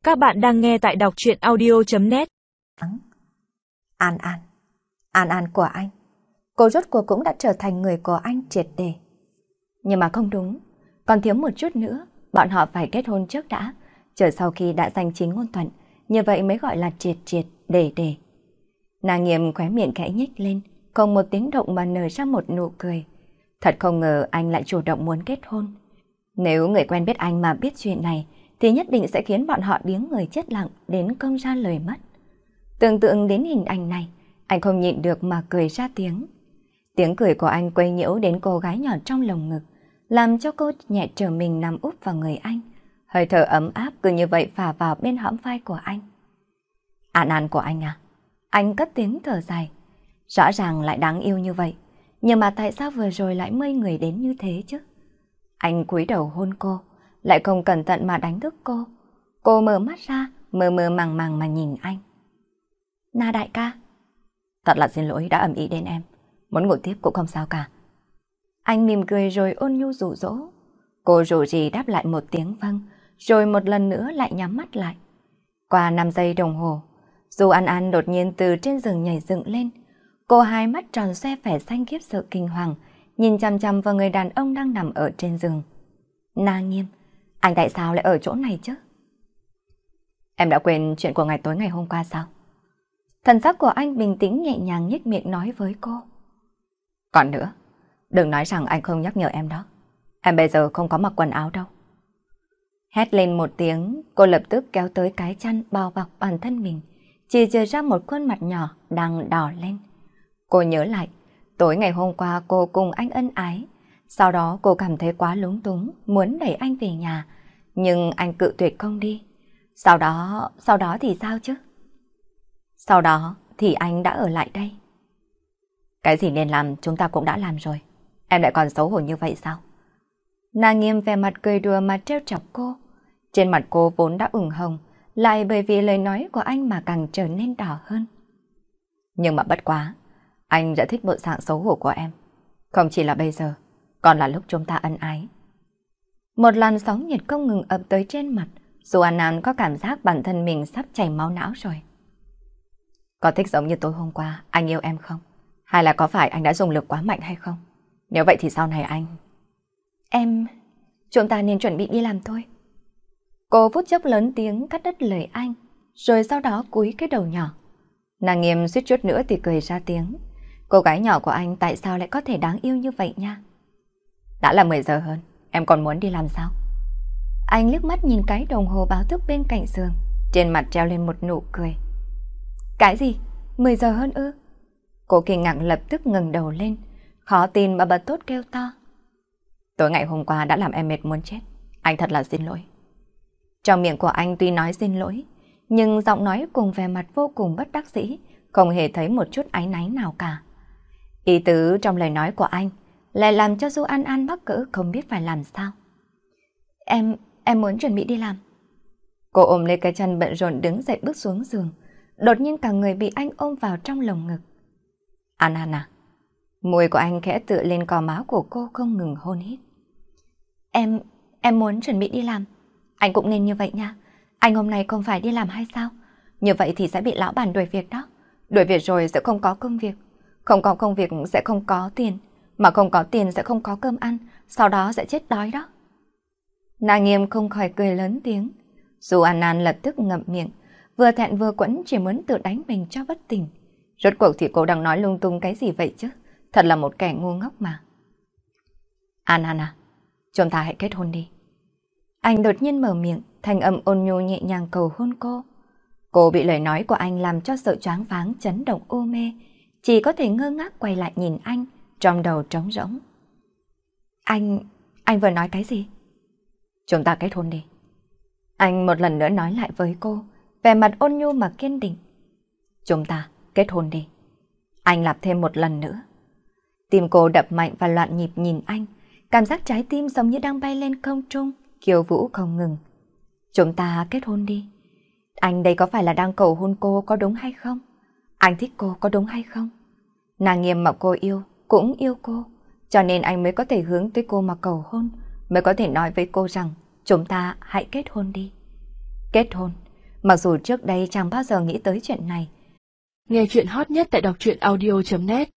Các bạn đang nghe tại đọc truyện audio.net. An An, An An của anh. Cô rốt cuộc cũng đã trở thành người của anh triệt để. Nhưng mà không đúng, còn thiếu một chút nữa, bọn họ phải kết hôn trước đã, chờ sau khi đã giành chính ngôn thuận, như vậy mới gọi là triệt để. Nàng Nghiêm khóe miệng khẽ nhếch lên, không một tiếng động mà nở ra một nụ cười. Thật không ngờ anh lại chủ động muốn kết hôn. Nếu người quen biết anh mà biết chuyện này, thì nhất định sẽ khiến bọn họ biếng người chết lặng đến không ra lời mất. Tưởng tượng đến hình ảnh này, anh không nhịn được mà cười ra tiếng. Tiếng cười của anh quấy nhiễu đến cô gái nhỏ trong lồng ngực, làm cho cô nhẹ trở mình nằm úp vào người anh. Hơi thở ấm áp cứ như vậy phả vào bên hõm vai của anh. An An của anh à? Anh cất tiếng thở dài. Rõ ràng lại đáng yêu như vậy, nhưng mà tại sao vừa rồi lại mây người đến như thế chứ? Anh cúi đầu hôn cô, lại không cẩn thận mà đánh thức cô. Cô mở mắt ra, mơ màng mà nhìn anh. Na đại ca. Thật là xin lỗi đã ầm ĩ đến em. Muốn ngủ tiếp cũng không sao cả. Anh mỉm cười rồi ôn nhu dụ dỗ. Cô rủ rỉ đáp lại một tiếng vâng, rồi một lần nữa lại nhắm mắt lại. Qua 5 giây đồng hồ, Du An An đột nhiên từ trên giường nhảy dựng lên. Cô hai mắt tròn xoe vẻ xanh khiếp sợ kinh hoàng, nhìn chằm chằm vào người đàn ông đang nằm ở trên giường. Na Nghiêm, anh tại sao lại ở chỗ này chứ? Em đã quên chuyện của ngày tối ngày hôm qua sao? Thần sắc của anh bình tĩnh nhẹ nhàng nhếch miệng nói với cô. Còn nữa, đừng nói rằng anh không nhắc nhở em đó. Em bây giờ không có mặc quần áo đâu. Hét lên một tiếng, cô lập tức kéo tới cái chăn bao bọc bản thân mình, chỉ chừa ra một khuôn mặt nhỏ đang đỏ lên. Cô nhớ lại, tối ngày hôm qua cô cùng anh ân ái. Sau đó cô cảm thấy quá lúng túng, muốn đẩy anh về nhà, nhưng anh cự tuyệt không đi. Sau đó thì sao chứ? Sau đó thì anh đã ở lại đây. Cái gì nên làm chúng ta cũng đã làm rồi. Em lại còn xấu hổ như vậy sao? Nàng Nghiêm vẻ mặt cười đùa mà trêu chọc cô. Trên mặt cô vốn đã ửng hồng, lại bởi vì lời nói của anh mà càng trở nên đỏ hơn. Nhưng mà bất quá, anh đã thích bộ dạng xấu hổ của em. Không chỉ là bây giờ, còn là lúc chúng ta ân ái. Một làn sóng nhiệt không ngừng ập tới trên mặt, dù An An có cảm giác bản thân mình sắp chảy máu não rồi. Có thích giống như tối hôm qua, anh yêu em không? Hay là có phải anh đã dùng lực quá mạnh hay không? Nếu vậy thì sau này anh... Chúng ta nên chuẩn bị đi làm thôi. Cô phút chốc lớn tiếng cắt đứt lời anh, rồi sau đó cúi cái đầu nhỏ. Nàng Nghiêm suýt chút nữa thì cười ra tiếng. Cô gái nhỏ của anh tại sao lại có thể đáng yêu như vậy nha? Đã là 10 giờ hơn, em còn muốn đi làm sao? Anh liếc mắt nhìn cái đồng hồ báo thức bên cạnh giường, trên mặt treo lên một nụ cười. Cái gì? 10 giờ hơn ư? Cô kinh ngạc lập tức ngẩng đầu lên, khó tin mà bật thốt kêu to. Tối ngày hôm qua đã làm em mệt muốn chết. Anh thật là xin lỗi. Trong miệng của anh tuy nói xin lỗi, nhưng giọng nói cùng vẻ mặt vô cùng bất đắc dĩ, không hề thấy một chút áy náy nào cả. Ý tứ trong lời nói của anh lại làm cho Du An An mắc cỡ không biết phải làm sao. Em muốn chuẩn bị đi làm. Cô ôm lấy cái chân bận rộn đứng dậy bước xuống giường, đột nhiên cả người bị anh ôm vào trong lồng ngực. An An à? Môi của anh khẽ tựa lên cò má của cô không ngừng hôn hít. Em muốn chuẩn bị đi làm. Anh cũng nên như vậy nha. Anh hôm nay không phải đi làm hay sao? Như vậy thì sẽ bị lão bản đuổi việc đó. Đuổi việc rồi sẽ không có công việc. Không có công việc sẽ không có tiền. Mà không có tiền sẽ không có cơm ăn. Sau đó sẽ chết đói đó. Nàng Nghiêm không khỏi cười lớn tiếng. Dù An An lập tức ngậm miệng, vừa thẹn vừa quẫn chỉ muốn tự đánh mình cho bất tỉnh. Rốt cuộc thì cô đang nói lung tung cái gì vậy chứ? Thật là một kẻ ngu ngốc mà. An An à, chúng ta hãy kết hôn đi. Anh đột nhiên mở miệng, thanh âm ôn nhu nhẹ nhàng cầu hôn cô. Cô bị lời nói của anh làm cho sợ choáng váng, chấn động u mê, chỉ có thể ngơ ngác quay lại nhìn anh, trong đầu trống rỗng. Anh vừa nói cái gì? Chúng ta kết hôn đi. Anh một lần nữa nói lại với cô, vẻ mặt ôn nhu mà kiên định. Chúng ta kết hôn đi. Anh lặp thêm một lần nữa. Tim cô đập mạnh và loạn nhịp nhìn anh, cảm giác trái tim giống như đang bay lên không trung, khiêu vũ không ngừng. Chúng ta kết hôn đi. Anh đây có phải là đang cầu hôn cô có đúng hay không? Anh thích cô có đúng hay không? Nàng Nghiêm mà cô yêu, cũng yêu cô, cho nên anh mới có thể hướng tới cô mà cầu hôn, mới có thể nói với cô rằng chúng ta hãy kết hôn đi. Kết hôn, Mặc dù trước đây chẳng bao giờ nghĩ tới chuyện này. Nghe chuyện hot nhất tại đọc truyện audio.net